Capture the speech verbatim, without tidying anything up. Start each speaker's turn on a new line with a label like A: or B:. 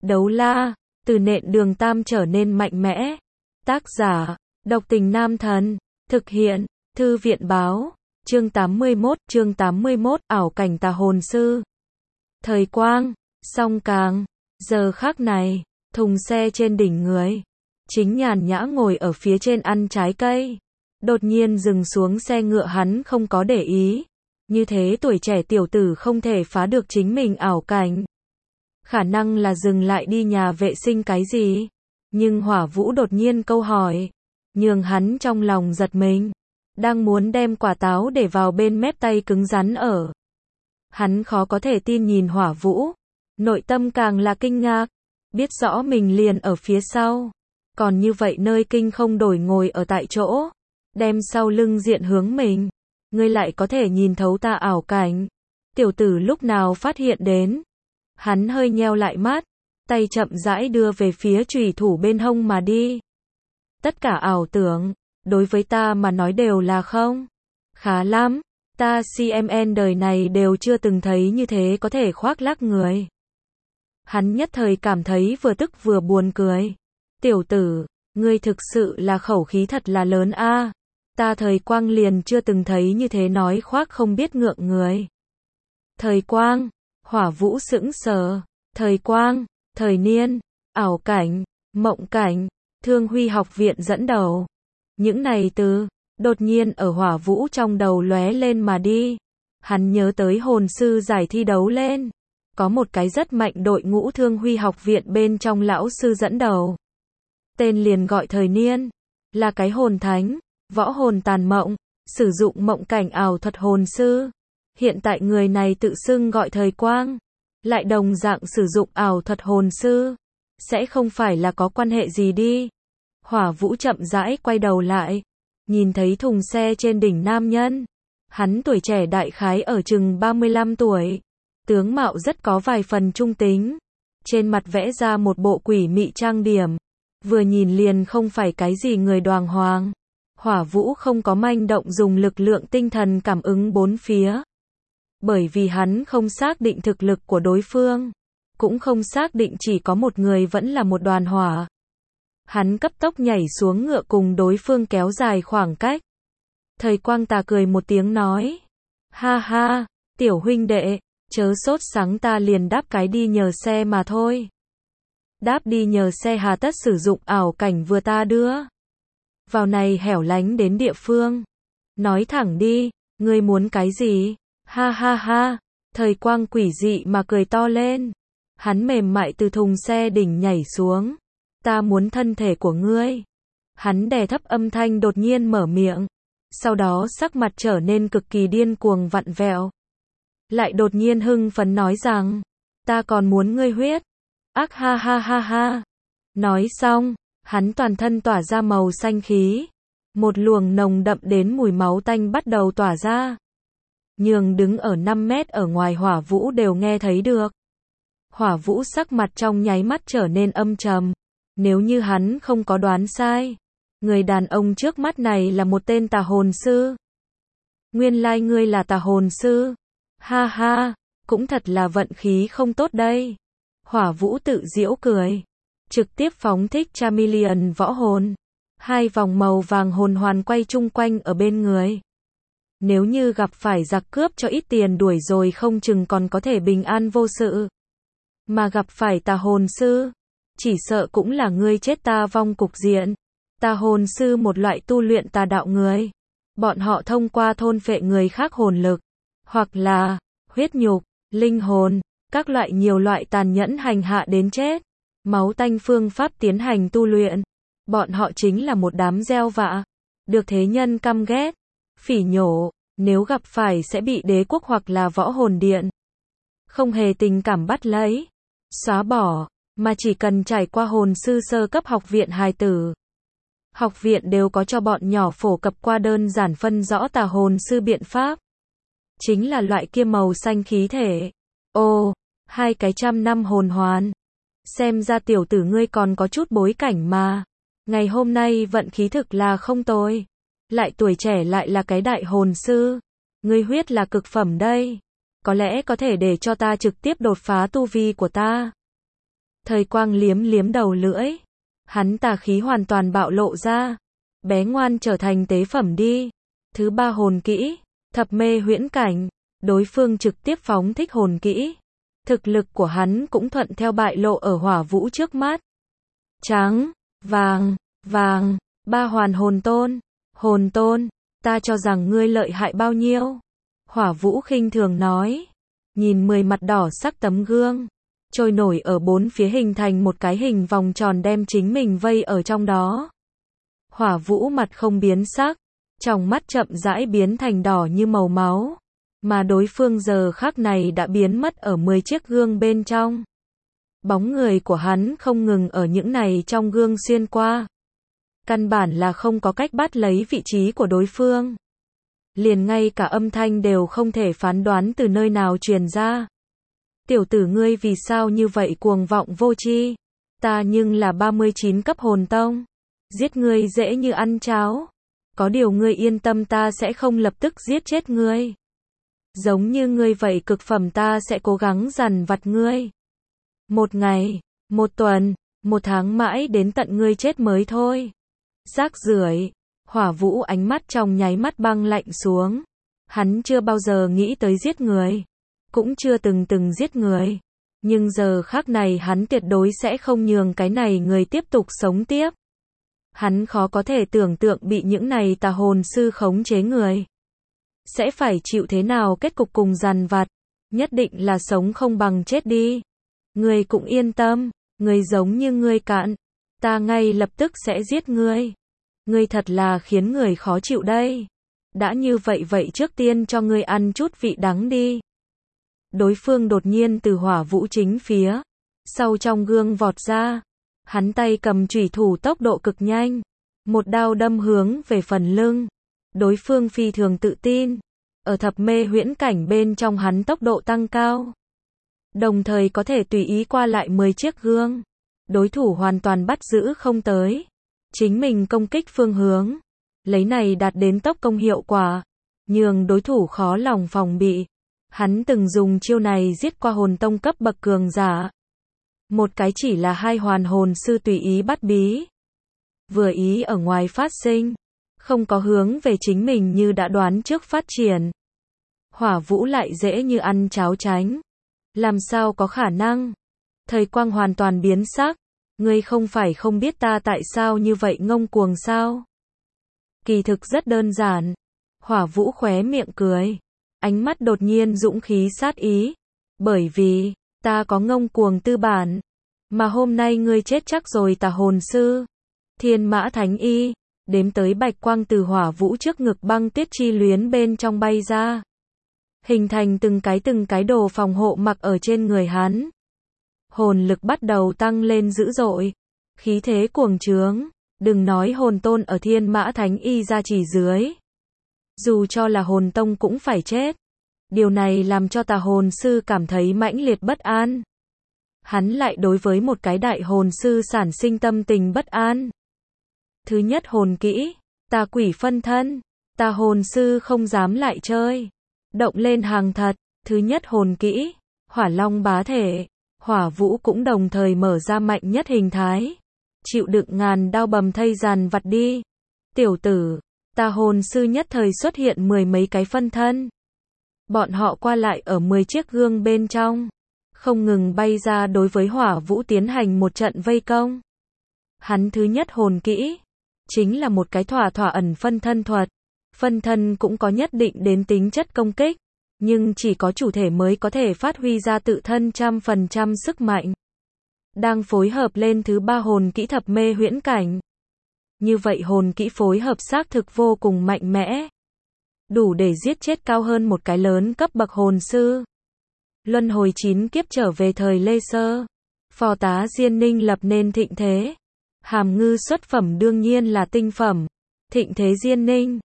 A: Đấu la, từ nện đường tam trở nên mạnh mẽ. Tác giả, độc tình nam thần. Thực hiện, thư viện báo. Chương tám mươi mốt, chương tám mươi mốt, ảo cảnh tà hồn sư. Thời quang, song càng. Giờ khắc này, thùng xe trên đỉnh người. Chính nhàn nhã ngồi ở phía trên ăn trái cây. Đột nhiên dừng xuống xe ngựa, hắn không có để ý. Như thế tuổi trẻ tiểu tử không thể phá được chính mình ảo cảnh. Khả năng là dừng lại đi nhà vệ sinh cái gì. Nhưng Hỏa Vũ đột nhiên câu hỏi, nhường hắn trong lòng giật mình. Đang muốn đem quả táo để vào bên mép tay cứng rắn ở. Hắn khó có thể tin nhìn Hỏa Vũ. Nội tâm càng là kinh ngạc. Biết rõ mình liền ở phía sau. Còn như vậy nơi kinh không đổi ngồi ở tại chỗ. Đem sau lưng diện hướng mình. Ngươi lại có thể nhìn thấu ta ảo cảnh. Tiểu tử lúc nào phát hiện đến. Hắn hơi nheo lại mắt. Tay chậm rãi đưa về phía chùy thủ bên hông mà đi. Tất cả ảo tưởng, đối với ta mà nói đều là không. Khá lắm, ta xê em en đời này đều chưa từng thấy như thế có thể khoác lác người. Hắn nhất thời cảm thấy vừa tức vừa buồn cười. Tiểu tử, ngươi thực sự là khẩu khí thật là lớn a. Ta thời quang liền chưa từng thấy như thế nói khoác không biết ngượng người. Thời quang, Hỏa Vũ sững sờ. Thời quang, thời niên, ảo cảnh, mộng cảnh, Thương Huy học viện dẫn đầu. Những này từ, đột nhiên ở Hỏa Vũ trong đầu lóe lên mà đi. Hắn nhớ tới hồn sư giải thi đấu lên. Có một cái rất mạnh đội ngũ Thương Huy học viện bên trong lão sư dẫn đầu. Tên liền gọi thời niên. Là cái hồn thánh, võ hồn tàn mộng, sử dụng mộng cảnh ảo thuật hồn sư. Hiện tại người này tự xưng gọi thời quang. Lại đồng dạng sử dụng ảo thuật hồn sư. Sẽ không phải là có quan hệ gì đi. Hỏa Vũ chậm rãi quay đầu lại. Nhìn thấy thùng xe trên đỉnh nam nhân. Hắn tuổi trẻ đại khái ở chừng ba mươi lăm tuổi. Tướng mạo rất có vài phần trung tính. Trên mặt vẽ ra một bộ quỷ mị trang điểm. Vừa nhìn liền không phải cái gì người đoàng hoàng. Hỏa Vũ không có manh động dùng lực lượng tinh thần cảm ứng bốn phía. Bởi vì hắn không xác định thực lực của đối phương. Cũng không xác định chỉ có một người vẫn là một đoàn hỏa. Hắn cấp tốc nhảy xuống ngựa cùng đối phương kéo dài khoảng cách. Thời quang tà cười một tiếng nói. Ha ha, tiểu huynh đệ, chớ sốt sắng, ta liền đáp cái đi nhờ xe mà thôi. Đáp đi nhờ xe hà tất sử dụng ảo cảnh vừa ta đưa. Vào này hẻo lánh đến địa phương. Nói thẳng đi, ngươi muốn cái gì? Ha ha ha, thời quang quỷ dị mà cười to lên. Hắn mềm mại từ thùng xe đỉnh nhảy xuống. Ta muốn thân thể của ngươi. Hắn đè thấp âm thanh đột nhiên mở miệng. Sau đó sắc mặt trở nên cực kỳ điên cuồng vặn vẹo. Lại đột nhiên hưng phấn nói rằng. Ta còn muốn ngươi huyết. Ác ha ha ha ha. Nói xong, hắn toàn thân tỏa ra màu xanh khí. Một luồng nồng đậm đến mùi máu tanh bắt đầu tỏa ra. Nhường đứng ở năm mét ở ngoài Hỏa Vũ đều nghe thấy được. Hỏa Vũ sắc mặt trong nháy mắt trở nên âm trầm. Nếu như hắn không có đoán sai, người đàn ông trước mắt này là một tên tà hồn sư. Nguyên lai ngươi là tà hồn sư. Ha ha, cũng thật là vận khí không tốt đây. Hỏa Vũ tự giễu cười. Trực tiếp phóng thích Chameleon võ hồn. Hai vòng màu vàng hồn hoàn quay chung quanh ở bên người. Nếu như gặp phải giặc cướp cho ít tiền đuổi rồi không chừng còn có thể bình an vô sự. Mà gặp phải tà hồn sư, chỉ sợ cũng là ngươi chết ta vong cục diện. Tà hồn sư một loại tu luyện tà đạo người. Bọn họ thông qua thôn phệ người khác hồn lực, hoặc là huyết nhục, linh hồn, các loại nhiều loại tàn nhẫn hành hạ đến chết. Máu tanh phương pháp tiến hành tu luyện. Bọn họ chính là một đám gieo vạ. Được thế nhân căm ghét, phỉ nhổ. Nếu gặp phải sẽ bị đế quốc hoặc là võ hồn điện không hề tình cảm bắt lấy, xóa bỏ, mà chỉ cần trải qua hồn sư sơ cấp học viện hài tử. Học viện đều có cho bọn nhỏ phổ cập qua đơn giản phân rõ tà hồn sư biện pháp. Chính là loại kia màu xanh khí thể. Ô, hai cái trăm năm hồn hoàn. Xem ra tiểu tử ngươi còn có chút bối cảnh mà. Ngày hôm nay vận khí thực là không tồi. Lại tuổi trẻ lại là cái đại hồn sư. Ngươi huyết là cực phẩm đây. Có lẽ có thể để cho ta trực tiếp đột phá tu vi của ta. Thời Quang liếm liếm đầu lưỡi. Hắn tà khí hoàn toàn bạo lộ ra. Bé ngoan trở thành tế phẩm đi. Thứ ba hồn kỹ, thập mê huyễn cảnh. Đối phương trực tiếp phóng thích hồn kỹ. Thực lực của hắn cũng thuận theo bại lộ ở Hỏa Vũ trước mắt. Trắng, vàng, vàng, ba hoàn hồn tôn. Hồn tôn, ta cho rằng ngươi lợi hại bao nhiêu? Hỏa Vũ khinh thường nói. Nhìn mười mặt đỏ sắc tấm gương. Trôi nổi ở bốn phía hình thành một cái hình vòng tròn đem chính mình vây ở trong đó. Hỏa Vũ mặt không biến sắc. Trong mắt chậm rãi biến thành đỏ như màu máu. Mà đối phương giờ khắc này đã biến mất ở mười chiếc gương bên trong. Bóng người của hắn không ngừng ở những này trong gương xuyên qua. Căn bản là không có cách bắt lấy vị trí của đối phương. Liền ngay cả âm thanh đều không thể phán đoán từ nơi nào truyền ra. Tiểu tử ngươi vì sao như vậy cuồng vọng vô tri? Ta nhưng là ba mươi chín cấp hồn tông. Giết ngươi dễ như ăn cháo. Có điều ngươi yên tâm, ta sẽ không lập tức giết chết ngươi. Giống như ngươi vậy cực phẩm ta sẽ cố gắng dằn vặt ngươi. Một ngày, một tuần, một tháng mãi đến tận ngươi chết mới thôi. Rác rưởi. Hỏa Vũ ánh mắt trong nháy mắt băng lạnh xuống. Hắn chưa bao giờ nghĩ tới giết người. Cũng chưa từng từng giết người. Nhưng giờ khắc này hắn tuyệt đối sẽ không nhường cái này người tiếp tục sống tiếp. Hắn khó có thể tưởng tượng bị những này tà hồn sư khống chế người. Sẽ phải chịu thế nào kết cục cùng dằn vặt. Nhất định là sống không bằng chết đi. Ngươi cũng yên tâm. Ngươi giống như ngươi cạn. Ta ngay lập tức sẽ giết ngươi. Ngươi thật là khiến người khó chịu đây. Đã như vậy vậy trước tiên cho ngươi ăn chút vị đắng đi. Đối phương đột nhiên từ Hỏa Vũ chính phía sau trong gương vọt ra. Hắn tay cầm chủy thủ tốc độ cực nhanh. Một đao đâm hướng về phần lưng. Đối phương phi thường tự tin. Ở thập mê huyễn cảnh bên trong hắn tốc độ tăng cao. Đồng thời có thể tùy ý qua lại mười chiếc gương. Đối thủ hoàn toàn bắt giữ không tới. Chính mình công kích phương hướng. Lấy này đạt đến tốc công hiệu quả. Nhường đối thủ khó lòng phòng bị. Hắn từng dùng chiêu này giết qua hồn tông cấp bậc cường giả. Một cái chỉ là hai hoàn hồn sư tùy ý bắt bí. Vừa ý ở ngoài phát sinh. Không có hướng về chính mình như đã đoán trước phát triển. Hỏa Vũ lại dễ như ăn cháo tránh. Làm sao có khả năng? Thời Quang hoàn toàn biến sắc. Ngươi không phải không biết ta tại sao như vậy ngông cuồng sao? Kỳ thực rất đơn giản. Hỏa Vũ khóe miệng cười. Ánh mắt đột nhiên dũng khí sát ý. Bởi vì, ta có ngông cuồng tư bản. Mà hôm nay ngươi chết chắc rồi tà hồn sư. Thiên Mã Thánh Y. Đếm tới bạch quang từ Hỏa Vũ trước ngực băng tuyết chi luyến bên trong bay ra. Hình thành từng cái từng cái đồ phòng hộ mặc ở trên người hắn. Hồn lực bắt đầu tăng lên dữ dội. Khí thế cuồng trướng. Đừng nói hồn tôn ở Thiên Mã Thánh Y gia chỉ dưới. Dù cho là hồn tông cũng phải chết. Điều này làm cho tà hồn sư cảm thấy mãnh liệt bất an. Hắn lại đối với một cái đại hồn sư sản sinh tâm tình bất an. Thứ nhất hồn kỹ, tà quỷ phân thân. Tà hồn sư không dám lại chơi. Động lên hàng thật. Thứ nhất hồn kỹ, Hỏa Long bá thể. Hỏa Vũ cũng đồng thời mở ra mạnh nhất hình thái. Chịu đựng ngàn đao bầm thây dàn vặt đi. Tiểu tử, tà hồn sư nhất thời xuất hiện mười mấy cái phân thân. Bọn họ qua lại ở mười chiếc gương bên trong. Không ngừng bay ra đối với Hỏa Vũ tiến hành một trận vây công. Hắn thứ nhất hồn kỹ. Chính là một cái thỏa thỏa ẩn phân thân thuật. Phân thân cũng có nhất định đến tính chất công kích. Nhưng chỉ có chủ thể mới có thể phát huy ra tự thân trăm phần trăm sức mạnh. Đang phối hợp lên thứ ba hồn kỹ thập mê huyễn cảnh. Như vậy hồn kỹ phối hợp xác thực vô cùng mạnh mẽ. Đủ để giết chết cao hơn một cái lớn cấp bậc hồn sư. Luân hồi chín kiếp trở về thời Lê Sơ. Phò tá Diên Ninh lập nên thịnh thế. Hàm Ngư xuất phẩm đương nhiên là tinh phẩm. Thịnh thế Diên Ninh.